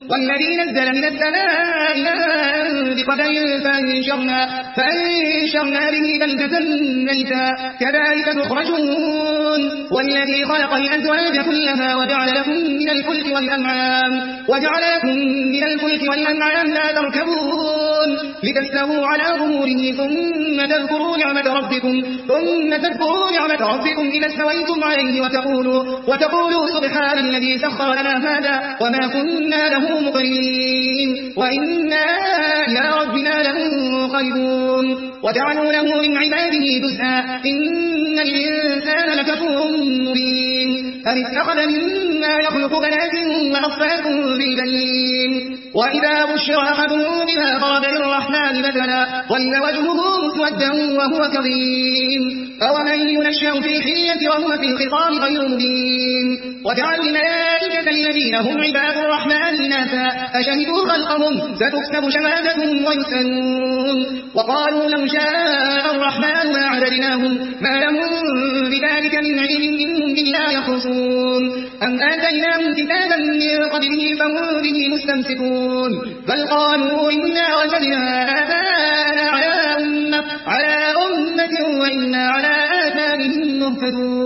والذي نزل من السماء ماء بقدر فأنشرنا به بلدة ميتا كذلك تخرجون والذي خلق الأزواج كلها وجعل لكم من الفلك والأنعام لا تركبون لتستووا على ظهوره ثم تذكروا نعمة ربكم إذا استويتم عليه وتقولوا سبحان الذي سخر لنا هذا وما كنا له مقرنين وإنا إلى ربنا لمنقلبون وجعلوا له من عباده جزءا إن الإنسان لكفور مبين أن اتخذ مما يخلق بنات وأصفاكم بالبنين وإذا بشر أحدهم بما ضرب للرحمن مثلا ظل وجهه مسودا وهو كظيم أومن ينشأ في الحلية وهو في الخصام غير مبين وجعل الملائكة الذين هم عباد الرحمن إناثا أشهدوا خلقهم ستكتب شهادتهم ويسألون وقالوا لو شاء الرحمن ما عبدناهم ما لهم بذلك من علم إنهم بالله يخرصون أم آتيناهم كتابا من قبله فهم به مستمسكون بل قالوا إنا وجدنا آباءنا على أمة وإنا على آثارهم مهتدون